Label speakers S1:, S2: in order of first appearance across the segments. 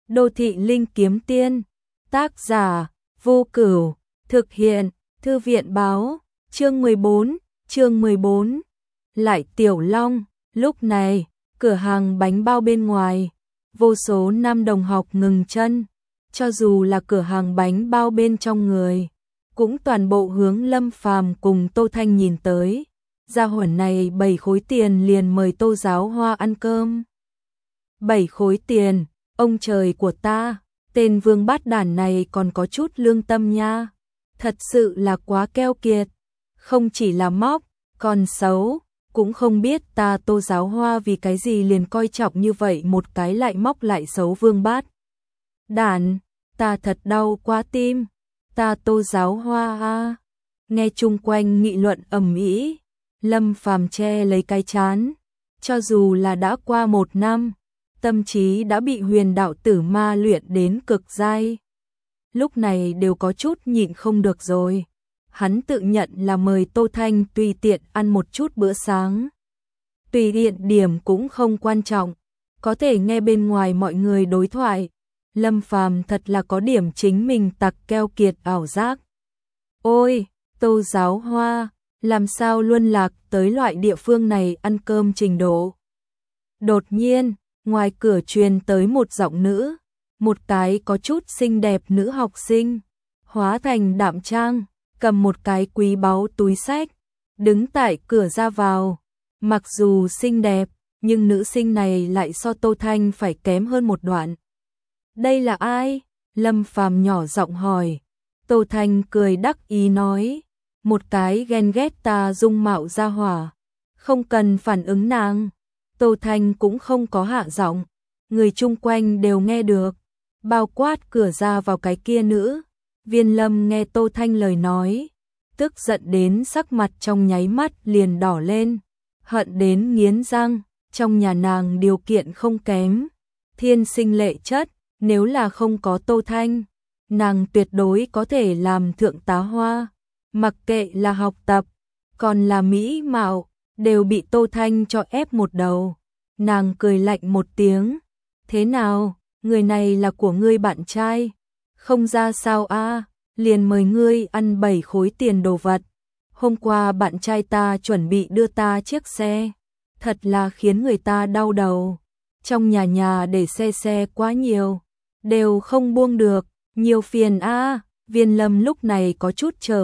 S1: Đô thị linh kiếm tiên, tác giả, Vô Cửu, thực hiện, Thư viện báo, chương 14, lại Tiểu Long. Lúc này, cửa hàng bánh bao bên ngoài, vô số nam đồng học ngừng chân, cho dù là cửa hàng bánh bao bên trong người, cũng toàn bộ hướng Lâm Phàm cùng Tô Thanh nhìn tới. Gia hỏa này 7 khối tiền liền mời Tô Giáo Hoa ăn cơm. 7 khối tiền, ông trời của ta, tên vương bát đản này còn có chút lương tâm nha. Thật sự là quá keo kiệt, không chỉ là móc, còn xấu, cũng không biết ta Tô Giáo Hoa vì cái gì liền coi trọng như vậy một cái lại móc lại xấu vương bát đản, ta thật đau quá tim, ta Tô Giáo Hoa a. Nghe chung quanh nghị luận ầm ĩ, Lâm Phàm che lấy cái trán, cho dù là đã qua 1 năm, tâm trí đã bị huyền đạo tử ma luyện đến cực giai. Lúc này đều có chút nhịn không được rồi. Hắn tự nhận là mời Tô Thanh tùy tiện ăn một chút bữa sáng. Tùy tiện điểm cũng không quan trọng, có thể nghe bên ngoài mọi người đối thoại. Lâm Phàm thật là có điểm chính mình tặc keo kiệt ảo giác. Ôi, Tô Giáo Hoa, làm sao luân lạc tới loại địa phương này ăn cơm trình độ. Đột nhiên, ngoài cửa truyền tới một giọng nữ, một cái có chút xinh đẹp nữ học sinh, hóa thành đạm trang, cầm một cái quý báu túi xách, đứng tại cửa ra vào. Mặc dù xinh đẹp, nhưng nữ sinh này lại so Tô Thanh phải kém hơn một đoạn. Đây là ai? Lâm Phàm nhỏ giọng hỏi. Tô Thanh cười đắc ý nói, một cái ghen ghét ta dung mạo ra hỏa, không cần phản ứng nàng. Tô Thanh cũng không có hạ giọng, người chung quanh đều nghe được, bao quát cửa ra vào cái kia nữ. Viên Lâm nghe Tô Thanh lời nói, tức giận đến sắc mặt trong nháy mắt liền đỏ lên, hận đến nghiến răng. Trong nhà nàng điều kiện không kém, thiên sinh lệ chất, nếu là không có Tô Thanh, nàng tuyệt đối có thể làm thượng tá hoa. Mặc kệ là học tập, còn là mỹ mạo, đều bị Tô Thanh cho ép một đầu. Nàng cười lạnh một tiếng, thế nào, người này là của ngươi bạn trai? Không ra sao a, liền mời ngươi ăn 7 khối tiền đồ vật. Hôm qua bạn trai ta chuẩn bị đưa ta chiếc xe, thật là khiến người ta đau đầu. Trong nhà để xe quá nhiều, đều không buông được, nhiều phiền a. Viên Lâm lúc này có chút chờ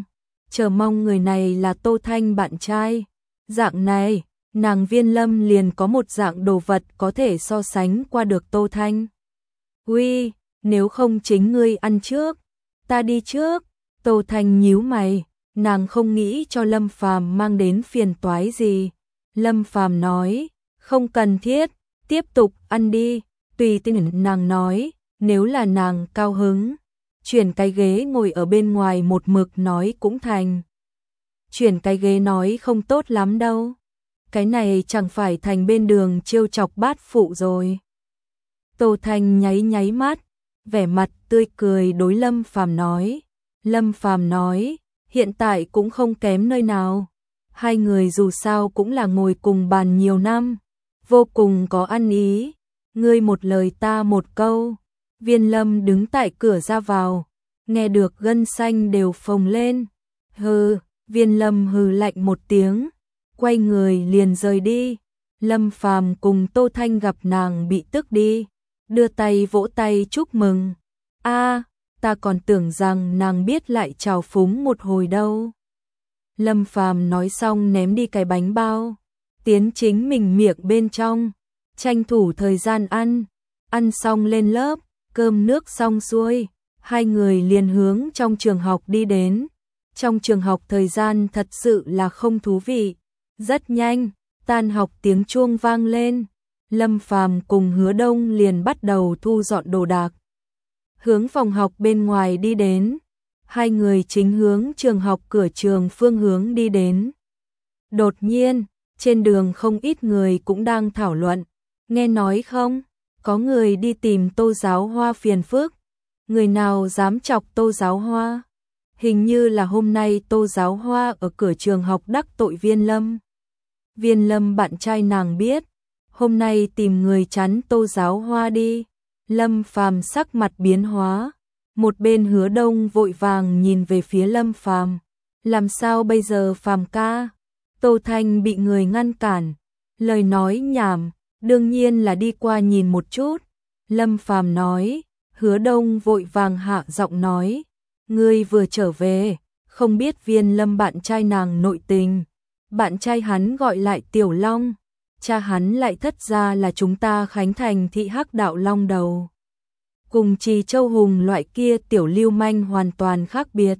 S1: mong người này là Tô Thanh bạn trai. Dạng này, nàng Viên Lâm liền có một dạng đồ vật có thể so sánh qua được Tô Thanh. Uy, nếu không chính ngươi ăn trước, ta đi trước. Tô Thanh nhíu mày, nàng không nghĩ cho Lâm Phàm mang đến phiền toái gì. Lâm Phàm nói, không cần thiết, tiếp tục ăn đi. Tùy tình nàng nói, nếu là nàng cao hứng, chuyển cái ghế ngồi ở bên ngoài một mực nói cũng thành. Chuyển cái ghế nói không tốt lắm đâu. Cái này chẳng phải thành bên đường trêu chọc bát phụ rồi. Tô Thanh nháy mắt, vẻ mặt tươi cười đối Lâm Phàm nói. Lâm Phàm nói, hiện tại cũng không kém nơi nào. Hai người dù sao cũng là ngồi cùng bàn nhiều năm, vô cùng có ăn ý. Ngươi một lời ta một câu. Viên Lâm đứng tại cửa ra vào, nghe được gân xanh đều phồng lên. Hừ, Viên Lâm hừ lạnh một tiếng, quay người liền rời đi. Lâm Phàm cùng Tô Thanh gặp nàng bị tức đi, đưa tay vỗ tay chúc mừng. A, ta còn tưởng rằng nàng biết lại trào phúng một hồi đâu. Lâm Phàm nói xong ném đi cái bánh bao, tiến chính mình miệng bên trong, tranh thủ thời gian ăn xong lên lớp, cơm nước xong xuôi, hai người liền hướng trong trường học đi đến. Trong trường học thời gian thật sự là không thú vị. Rất nhanh, tan học tiếng chuông vang lên, Lâm Phàm cùng Hứa Đông liền bắt đầu thu dọn đồ đạc, hướng phòng học bên ngoài đi đến. Hai người chính hướng trường học cửa trường phương hướng đi đến. Đột nhiên, trên đường không ít người cũng đang thảo luận, nghe nói không, có người đi tìm Tô Giáo Hoa phiền phức. Người nào dám chọc Tô Giáo Hoa? Hình như là hôm nay Tô Giáo Hoa ở cửa trường học đắc tội Viên Lâm. Viên Lâm bạn trai nàng biết, hôm nay tìm người chắn Tô Giáo Hoa đi. Lâm Phàm sắc mặt biến hóa, một bên Hứa Đông vội vàng nhìn về phía Lâm Phàm, làm sao bây giờ Phàm ca? Tô Thanh bị người ngăn cản, lời nói nhảm, đương nhiên là đi qua nhìn một chút. Lâm Phàm nói, Hứa Đông vội vàng hạ giọng nói, ngươi vừa trở về, không biết Viên Lâm bạn trai nàng nội tình, bạn trai hắn gọi lại Tiểu Long, cha hắn lại thất ra là chúng ta Khánh Thành thị Hắc Đạo Long đầu. Cùng Trì Châu Hùng loại kia tiểu lưu manh hoàn toàn khác biệt.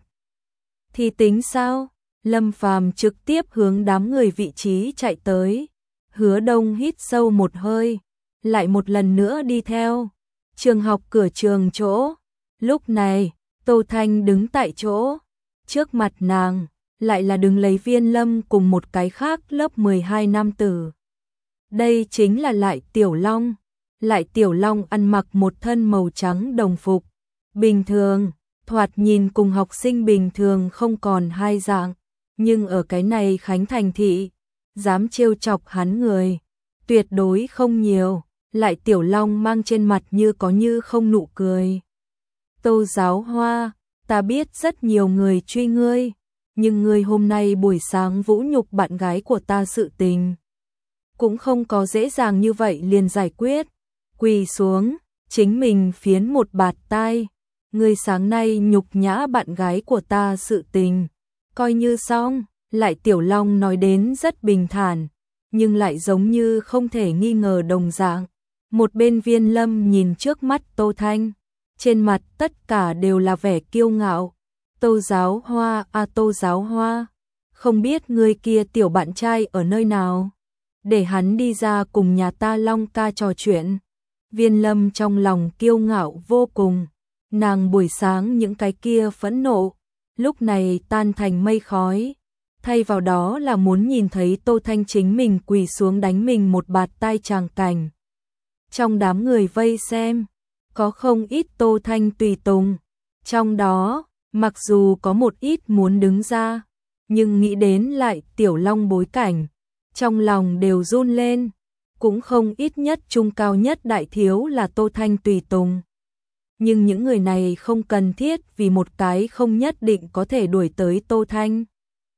S1: Thì tính sao? Lâm Phàm trực tiếp hướng đám người vị trí chạy tới. Hứa Đông hít sâu một hơi, lại một lần nữa đi theo. Trường học cửa trường chỗ. Lúc này, Tô Thanh đứng tại chỗ. Trước mặt nàng, lại là đứng lấy Viên Lâm cùng một cái khác lớp 12 nam tử. Đây chính là Lại Tiểu Long. Lại Tiểu Long ăn mặc một thân màu trắng đồng phục. Bình thường, thoạt nhìn cùng học sinh bình thường không còn hai dạng. Nhưng ở cái này Khánh Thành thị, dám trêu chọc hắn người, tuyệt đối không nhiều. Lại Tiểu Long mang trên mặt như có như không nụ cười. Tô Giáo Hoa, ta biết rất nhiều người truy ngươi, nhưng ngươi hôm nay buổi sáng vũ nhục bạn gái của ta sự tình. Cũng không có dễ dàng như vậy liền giải quyết. Quỳ xuống, chính mình phiến một bạt tai. Ngươi sáng nay nhục nhã bạn gái của ta sự tình. Coi như xong. Lại Tiểu Long nói đến rất bình thản, nhưng lại giống như không thể nghi ngờ đồng dạng. Một bên Viên Lâm nhìn trước mắt Tô Thanh, trên mặt tất cả đều là vẻ kiêu ngạo. Tô Giáo Hoa, Tô Giáo Hoa, không biết người kia tiểu bạn trai ở nơi nào, để hắn đi ra cùng nhà ta Long ca trò chuyện. Viên Lâm trong lòng kiêu ngạo vô cùng, nàng buổi sáng những cái kia phẫn nộ, lúc này tan thành mây khói. Thay vào đó là muốn nhìn thấy Tô Thanh chính mình quỳ xuống đánh mình một bạt tai tràng cảnh. Trong đám người vây xem, có không ít Tô Thanh tùy tùng. Trong đó, mặc dù có một ít muốn đứng ra, nhưng nghĩ đến Lại Tiểu Long bối cảnh, trong lòng đều run lên. Cũng không ít nhất trung cao nhất đại thiếu là Tô Thanh tùy tùng. Nhưng những người này không cần thiết vì một cái không nhất định có thể đuổi tới Tô Thanh.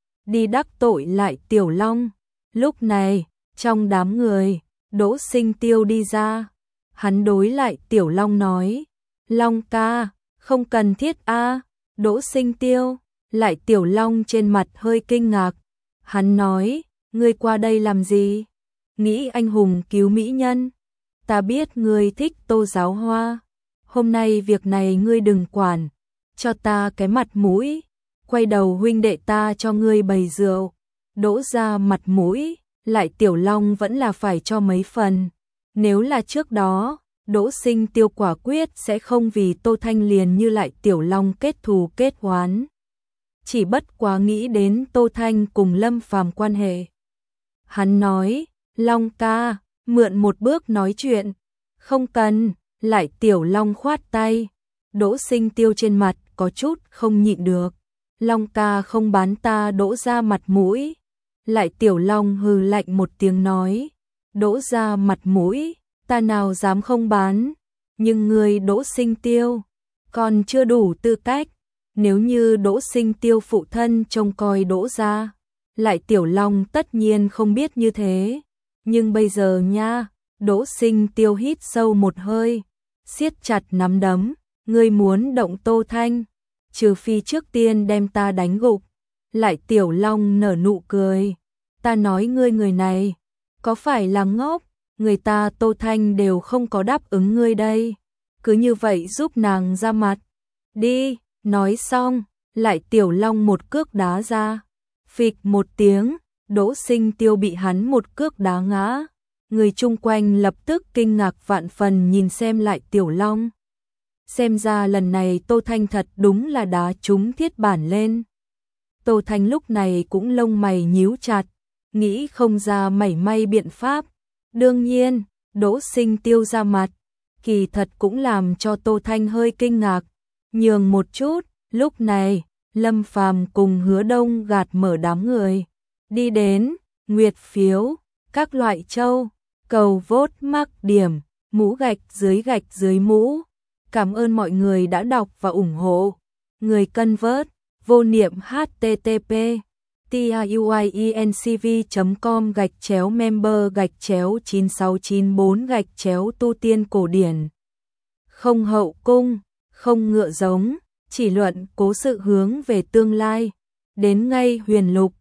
S1: Đi đắc tội Lại Tiểu Long. Lúc này, trong đám người, Đỗ Sinh Tiêu đi ra. Hắn đối Lại Tiểu Long nói, Long ca, không cần thiết a. Đỗ Sinh Tiêu. Lại Tiểu Long trên mặt hơi kinh ngạc. Hắn nói, ngươi qua đây làm gì? Nghĩ anh hùng cứu mỹ nhân. Ta biết ngươi thích Tô Giáo Hoa. Hôm nay việc này ngươi đừng quản, cho ta cái mặt mũi. Quay đầu huynh đệ ta cho ngươi bày rượu. Đỗ ra mặt mũi, Lại Tiểu Long vẫn là phải cho mấy phần. Nếu là trước đó, Đỗ Sinh Tiêu quả quyết sẽ không vì Tô Thanh liền như Lại Tiểu Long kết thù kết oán. Chỉ bất quá nghĩ đến Tô Thanh cùng Lâm Phàm quan hệ. Hắn nói, Long ca, mượn một bước nói chuyện. Không cần. Lại Tiểu Long khoát tay. Đỗ Sinh Tiêu trên mặt có chút không nhịn được. Long ca không bán ta Đỗ ra mặt mũi. Lại Tiểu Long hừ lạnh một tiếng nói, Đỗ ra mặt mũi, ta nào dám không bán. Nhưng người Đỗ Sinh Tiêu còn chưa đủ tư cách. Nếu như Đỗ Sinh Tiêu phụ thân trông coi Đỗ ra, Lại Tiểu Long tất nhiên không biết như thế. Nhưng bây giờ nha. Đỗ Sinh Tiêu hít sâu một hơi, siết chặt nắm đấm, ngươi muốn động Tô Thanh, trừ phi trước tiên đem ta đánh gục. Lại Tiểu Long nở nụ cười, ta nói ngươi người này, có phải là ngốc, người ta Tô Thanh đều không có đáp ứng ngươi đây, cứ như vậy giúp nàng ra mặt. Đi, nói xong, Lại Tiểu Long một cước đá ra, phịch một tiếng, Đỗ Sinh Tiêu bị hắn một cước đá ngã. Người chung quanh lập tức kinh ngạc vạn phần nhìn xem Lại Tiểu Long. Xem ra lần này Tô Thanh thật đúng là đá trúng thiết bản lên. Tô Thanh lúc này cũng lông mày nhíu chặt, nghĩ không ra mảy may biện pháp. Đương nhiên, Đỗ Sinh Tiêu ra mặt, kỳ thật cũng làm cho Tô Thanh hơi kinh ngạc. Nhường một chút, lúc này, Lâm Phàm cùng Hứa Đông gạt mở đám người. Đi đến, nguyệt phiếu, các loại châu. Cầu vote mắc điểm mũ gạch dưới mũ. Cảm ơn mọi người đã đọc và ủng hộ. Người cân vớt, vô niệm http tiuyencv.com/member/9694/tu tiên cổ điển. Không hậu cung, không ngựa giống, chỉ luận cố sự hướng về tương lai. Đến ngay huyền lục,